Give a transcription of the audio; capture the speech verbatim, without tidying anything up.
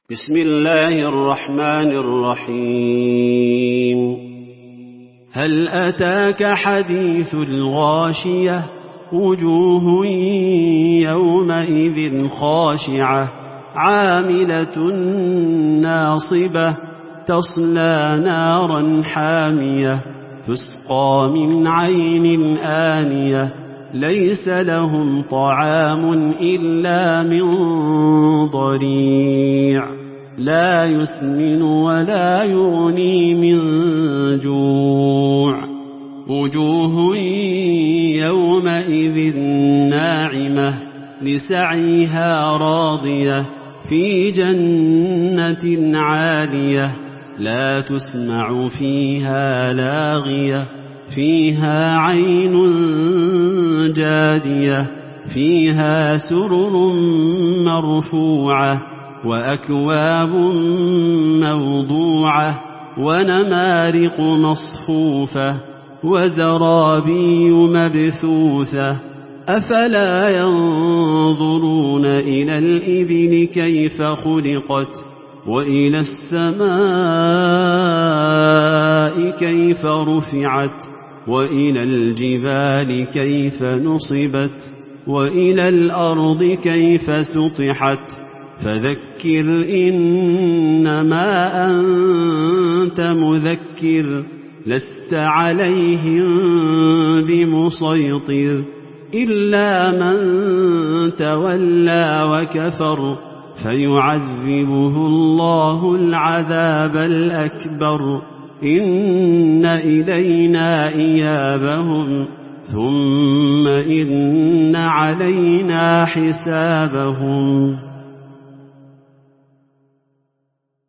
بسم الله الرحمن الرحيم. هل أتاك حديث الغاشية؟ وجوه يومئذ خاشعة عاملة ناصبة تصلى نارا حامية تسقى من عين آنية ليس لهم طعام إلا من ضريع لا يسمن ولا يغني من جوع. وجوه يومئذ ناعمة لسعيها راضية في جنة عالية لا تسمع فيها لاغية فيها عين جادية فيها سرر مرفوعة وأكواب موضوعة ونمارق مصفوفة وزرابي مبثوثة أفلا ينظرون إلى الإبل كيف خلقت وإلى السماء كيف رفعت وإلى الجبال كيف نصبت وإلى الأرض كيف سطحت فذكر إنما أنت مذكر لست عليهم بمسيطر إلا من تولى وكفر فيعذبه الله العذاب الأكبر إن إلينا إيابهم ثم إن علينا حسابهم.